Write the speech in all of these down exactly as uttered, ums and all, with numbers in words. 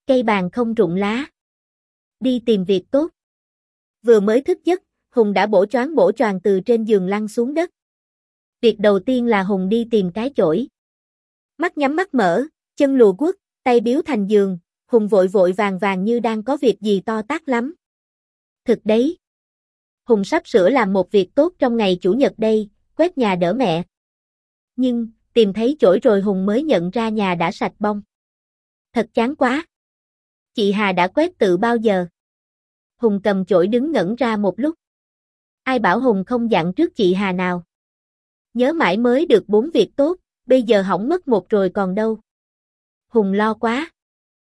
cây bàn không rụng lá. Đi tìm việc tốt. Vừa mới thức giấc, Hùng đã bổ choáng bổ choàng từ trên giường lăn xuống đất. Việc đầu tiên là Hùng đi tìm cái chổi. Mắt nhắm mắt mở, chân lùa guốc, tay biếu thành giường, Hùng vội vội vàng vàng như đang có việc gì to tát lắm. Thực đấy. Hùng sắp sửa làm một việc tốt trong ngày Chủ nhật đây, quét nhà đỡ mẹ. Nhưng, tìm thấy chổi rồi Hùng mới nhận ra nhà đã sạch bong. Thật chán quá. Chị Hà đã quét tự bao giờ? Hùng cầm chổi đứng ngẩn ra một lúc. Ai bảo Hùng không dặn trước chị Hà nào? Nhớ mãi mới được bốn việc tốt, bây giờ hỏng mất một rồi còn đâu. Hùng lo quá.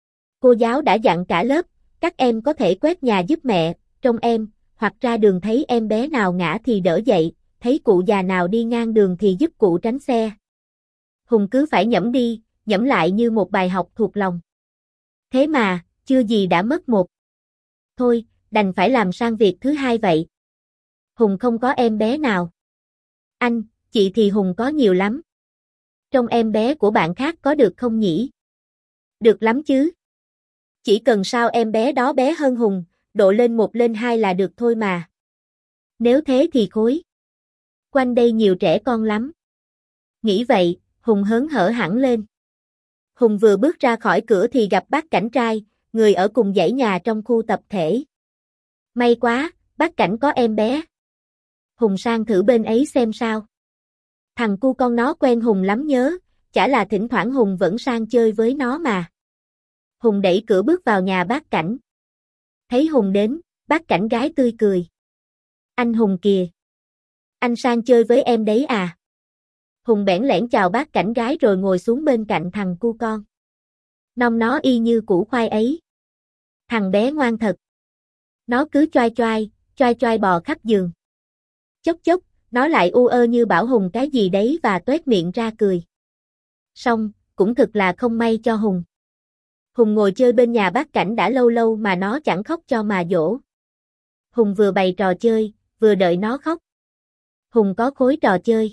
Cô giáo đã dặn cả lớp, các em có thể quét nhà giúp mẹ, trông em, hoặc ra đường thấy em bé nào ngã thì đỡ dậy, thấy cụ già nào đi ngang đường thì giúp cụ tránh xe. Hùng cứ phải nhẩm đi, nhẩm lại như một bài học thuộc lòng. Thế mà, chưa gì đã mất một. Thôi, đành phải làm sang việc thứ hai vậy. Hùng không có em bé nào. Anh, chị thì Hùng có nhiều lắm. Trông em bé của bạn khác có được không nhỉ? Được lắm chứ. Chỉ cần sao em bé đó bé hơn Hùng, độ lên một lên hai là được thôi mà. Nếu thế thì khối. Quanh đây nhiều trẻ con lắm. Nghĩ vậy, Hùng hớn hở hẳn lên. Hùng vừa bước ra khỏi cửa thì gặp bác Cảnh trai, người ở cùng dãy nhà trong khu tập thể. May quá, bác Cảnh có em bé. Hùng sang thử bên ấy xem sao. Thằng cu con nó quen Hùng lắm nhớ, chả là thỉnh thoảng Hùng vẫn sang chơi với nó mà. Hùng đẩy cửa bước vào nhà bác Cảnh. Thấy Hùng đến, bác Cảnh gái tươi cười. Anh Hùng kìa. Anh sang chơi với em đấy à? Hùng bẽn lẽn chào bác Cảnh gái rồi ngồi xuống bên cạnh thằng cu con. Nong nó y như củ khoai ấy. Thằng bé ngoan thật. Nó cứ choai choai, choai choai bò khắp giường. Chốc chốc, nó lại u ơ như bảo Hùng cái gì đấy và toét miệng ra cười. Xong, cũng thực là không may cho Hùng. Hùng ngồi chơi bên nhà bác Cảnh đã lâu lâu mà nó chẳng khóc cho mà dỗ. Hùng vừa bày trò chơi, vừa đợi nó khóc. Hùng có khối trò chơi.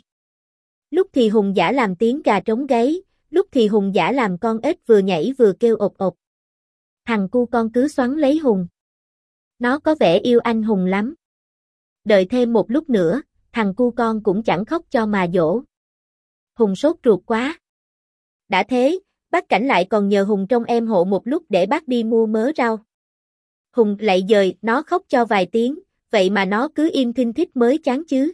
Lúc thì Hùng giả làm tiếng gà trống gáy, lúc thì Hùng giả làm con ếch vừa nhảy vừa kêu ộp ộp. Thằng cu con cứ xoắn lấy Hùng. Nó có vẻ yêu anh Hùng lắm. Đợi thêm một lúc nữa, thằng cu con cũng chẳng khóc cho mà dỗ. Hùng sốt ruột quá. Đã thế, bác Cảnh lại còn nhờ Hùng trông em hộ một lúc để bác đi mua mớ rau. Hùng lại dời nó khóc cho vài tiếng, vậy mà nó cứ im thinh thích mới chán chứ.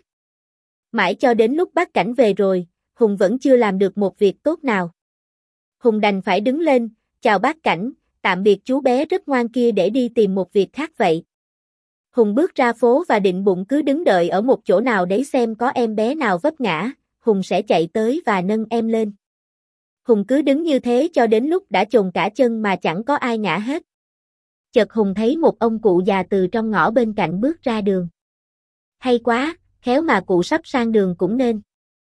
Mãi cho đến lúc bác Cảnh về rồi, Hùng vẫn chưa làm được một việc tốt nào. Hùng đành phải đứng lên, chào bác Cảnh, tạm biệt chú bé rất ngoan kia để đi tìm một việc khác vậy. Hùng bước ra phố và định bụng cứ đứng đợi ở một chỗ nào đấy xem có em bé nào vấp ngã, Hùng sẽ chạy tới và nâng em lên. Hùng cứ đứng như thế cho đến lúc đã chồn cả chân mà chẳng có ai ngã hết. Chợt Hùng thấy một ông cụ già từ trong ngõ bên cạnh bước ra đường. Hay quá, khéo mà cụ sắp sang đường cũng nên.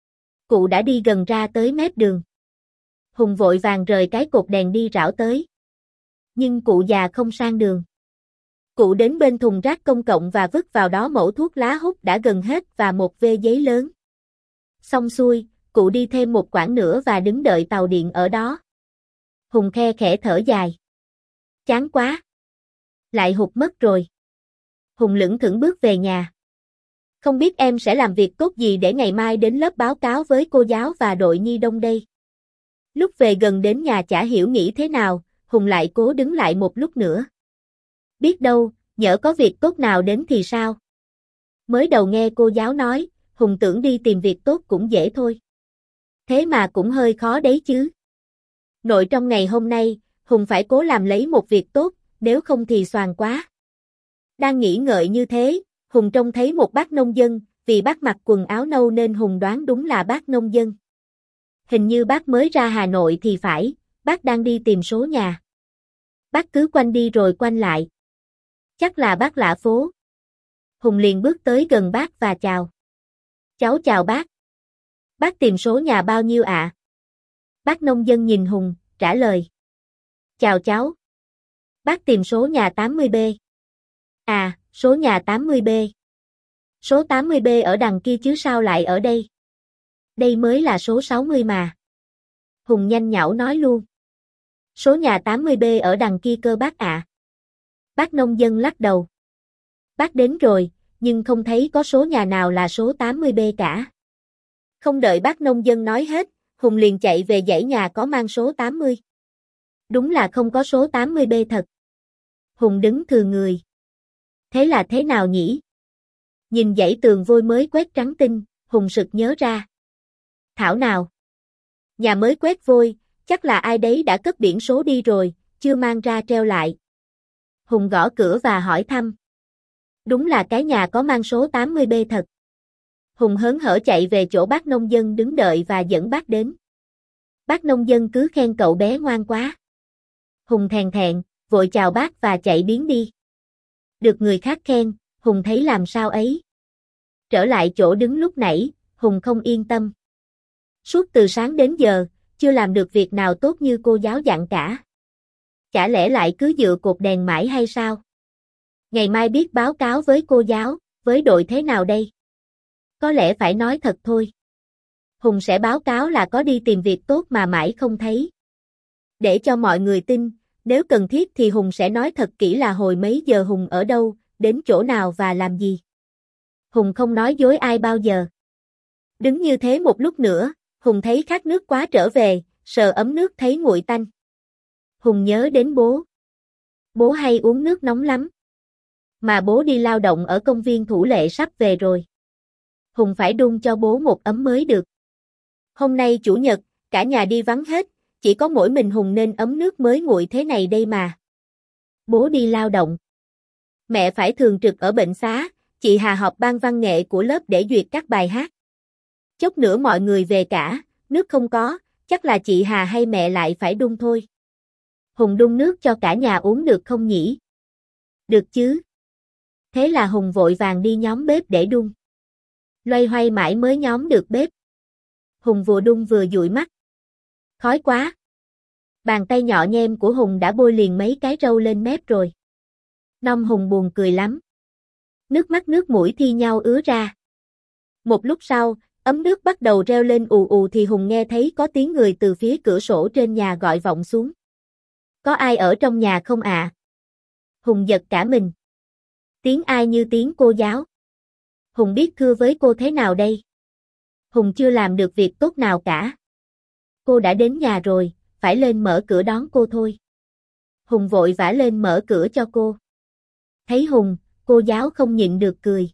Cụ đã đi gần ra tới mép đường. Hùng vội vàng rời cái cột đèn đi rảo tới. Nhưng cụ già không sang đường. Cụ đến bên thùng rác công cộng và vứt vào đó mẩu thuốc lá hút đã gần hết và một vê giấy lớn. Xong xuôi, cụ đi thêm một quãng nữa và đứng đợi tàu điện ở đó. Hùng khe khẽ thở dài. Chán quá. Lại hụt mất rồi. Hùng lững thững bước về nhà. Không biết em sẽ làm việc tốt gì để ngày mai đến lớp báo cáo với cô giáo và đội nhi đông đây. Lúc về gần đến nhà chả hiểu nghĩ thế nào, Hùng lại cố đứng lại một lúc nữa. Biết đâu, nhỡ có việc tốt nào đến thì sao? Mới đầu nghe cô giáo nói, Hùng tưởng đi tìm việc tốt cũng dễ thôi. Thế mà cũng hơi khó đấy chứ. Nội trong ngày hôm nay, Hùng phải cố làm lấy một việc tốt, nếu không thì xoàng quá. Đang nghĩ ngợi như thế, Hùng trông thấy một bác nông dân, vì bác mặc quần áo nâu nên Hùng đoán đúng là bác nông dân. Hình như bác mới ra Hà Nội thì phải, bác đang đi tìm số nhà. Bác cứ quanh đi rồi quanh lại. Chắc là bác lạ phố. Hùng liền bước tới gần bác và chào. Cháu chào bác. Bác tìm số nhà bao nhiêu ạ? Bác nông dân nhìn Hùng, trả lời. Chào cháu. Bác tìm số nhà tám mươi B. À, số nhà tám mươi B. Số tám mươi B ở đằng kia chứ sao lại ở đây? Đây mới là số sáu mươi mà. Hùng nhanh nhảu nói luôn. Số nhà tám mươi B ở đằng kia cơ bác ạ. Bác nông dân lắc đầu. Bác đến rồi, nhưng không thấy có số nhà nào là số tám mươi B cả. Không đợi bác nông dân nói hết, Hùng liền chạy về dãy nhà có mang số tám mươi. Đúng là không có số tám mươi B thật. Hùng đứng thừ người. Thế là thế nào nhỉ? Nhìn dãy tường vôi mới quét trắng tinh, Hùng sực nhớ ra. Thảo nào? Nhà mới quét vôi, chắc là ai đấy đã cất biển số đi rồi, chưa mang ra treo lại. Hùng gõ cửa và hỏi thăm. Đúng là cái nhà có mang số tám mươi B thật. Hùng hớn hở chạy về chỗ bác nông dân đứng đợi và dẫn bác đến. Bác nông dân cứ khen cậu bé ngoan quá. Hùng thèn thẹn, vội chào bác và chạy biến đi. Được người khác khen, Hùng thấy làm sao ấy. Trở lại chỗ đứng lúc nãy, Hùng không yên tâm. Suốt từ sáng đến giờ, chưa làm được việc nào tốt như cô giáo dặn cả. Chả lẽ lại cứ dựa cột đèn mãi hay sao? Ngày mai biết báo cáo với cô giáo, với đội thế nào đây? Có lẽ phải nói thật thôi. Hùng sẽ báo cáo là có đi tìm việc tốt mà mãi không thấy. Để cho mọi người tin, nếu cần thiết thì Hùng sẽ nói thật kỹ là hồi mấy giờ Hùng ở đâu, đến chỗ nào và làm gì. Hùng không nói dối ai bao giờ. Đứng như thế một lúc nữa, Hùng thấy khát nước quá trở về, sờ ấm nước thấy nguội tanh. Hùng nhớ đến bố. Bố hay uống nước nóng lắm. Mà bố đi lao động ở công viên Thủ Lệ sắp về rồi. Hùng phải đun cho bố một ấm mới được. Hôm nay chủ nhật, cả nhà đi vắng hết, chỉ có mỗi mình Hùng nên ấm nước mới nguội thế này đây mà. Bố đi lao động. Mẹ phải thường trực ở bệnh xá, chị Hà họp ban văn nghệ của lớp để duyệt các bài hát. Chốc nữa mọi người về cả, nước không có, chắc là chị Hà hay mẹ lại phải đun thôi. Hùng đun nước cho cả nhà uống được không nhỉ? Được chứ. Thế là Hùng vội vàng đi nhóm bếp để đun. Loay hoay mãi mới nhóm được bếp. Hùng vừa đun vừa dụi mắt. Khói quá. Bàn tay nhỏ nhem của Hùng đã bôi liền mấy cái râu lên mép rồi. Nong Hùng buồn cười lắm. Nước mắt nước mũi thi nhau ứa ra. Một lúc sau, ấm nước bắt đầu reo lên ù ù thì Hùng nghe thấy có tiếng người từ phía cửa sổ trên nhà gọi vọng xuống. Có ai ở trong nhà không ạ? À? Hùng giật cả mình. Tiếng ai như tiếng cô giáo. Hùng biết thưa với cô thế nào đây? Hùng chưa làm được việc tốt nào cả. Cô đã đến nhà rồi, phải lên mở cửa đón cô thôi. Hùng vội vã lên mở cửa cho cô. Thấy Hùng, cô giáo không nhịn được cười.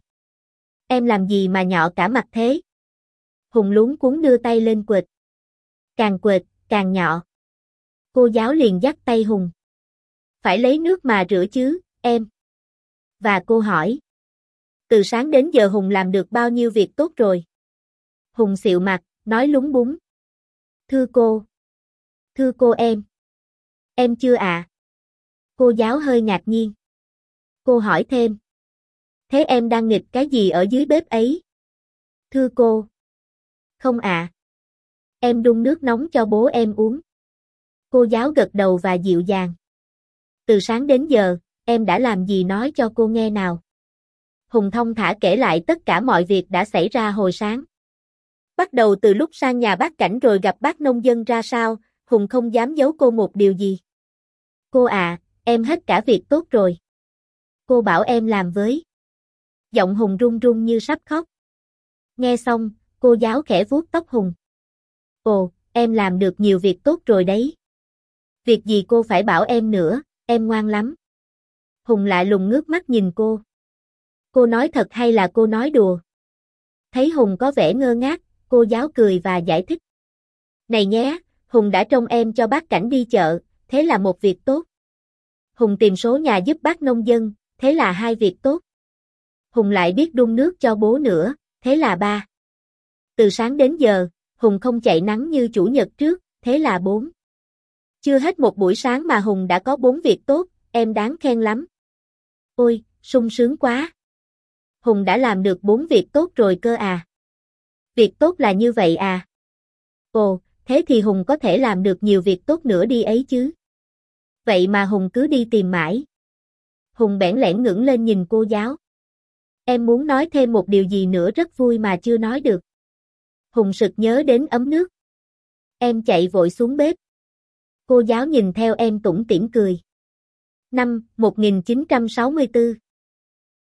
Em làm gì mà nhọ cả mặt thế? Hùng luống cuống đưa tay lên quệt. Càng quệt, càng nhọ. Cô giáo liền dắt tay Hùng. Phải lấy nước mà rửa chứ, em. Và cô hỏi. Từ sáng đến giờ Hùng làm được bao nhiêu việc tốt rồi? Hùng xịu mặt, nói lúng búng. Thưa cô. Thưa cô em. Em chưa ạ. À? Cô giáo hơi ngạc nhiên. Cô hỏi thêm. Thế em đang nghịch cái gì ở dưới bếp ấy? Thưa cô. Không ạ. À. Em đun nước nóng cho bố em uống. Cô giáo gật đầu và dịu dàng. Từ sáng đến giờ, em đã làm gì nói cho cô nghe nào? Hùng thong thả kể lại tất cả mọi việc đã xảy ra hồi sáng. Bắt đầu từ lúc sang nhà bác Cảnh rồi gặp bác nông dân ra sao, Hùng không dám giấu cô một điều gì. Cô à, em hết cả việc tốt rồi. Cô bảo em làm với. Giọng Hùng run run như sắp khóc. Nghe xong, cô giáo khẽ vuốt tóc Hùng. Ồ, em làm được nhiều việc tốt rồi đấy. Việc gì cô phải bảo em nữa, em ngoan lắm. Hùng lại lùng ngước mắt nhìn cô. Cô nói thật hay là cô nói đùa? Thấy Hùng có vẻ ngơ ngác, cô giáo cười và giải thích. Này nhé, Hùng đã trông em cho bác Cảnh đi chợ, thế là một việc tốt. Hùng tìm số nhà giúp bác nông dân, thế là hai việc tốt. Hùng lại biết đun nước cho bố nữa, thế là ba. Từ sáng đến giờ, Hùng không chạy nắng như chủ nhật trước, thế là bốn. Chưa hết một buổi sáng mà Hùng đã có bốn việc tốt, em đáng khen lắm. Ôi, sung sướng quá. Hùng đã làm được bốn việc tốt rồi cơ à. Việc tốt là như vậy à. Ồ, thế thì Hùng có thể làm được nhiều việc tốt nữa đi ấy chứ. Vậy mà Hùng cứ đi tìm mãi. Hùng bẽn lẽn ngẩng lên nhìn cô giáo. Em muốn nói thêm một điều gì nữa rất vui mà chưa nói được. Hùng sực nhớ đến ấm nước. Em chạy vội xuống bếp. Cô giáo nhìn theo em tủm tỉm cười. Năm một nghìn chín trăm sáu mươi tư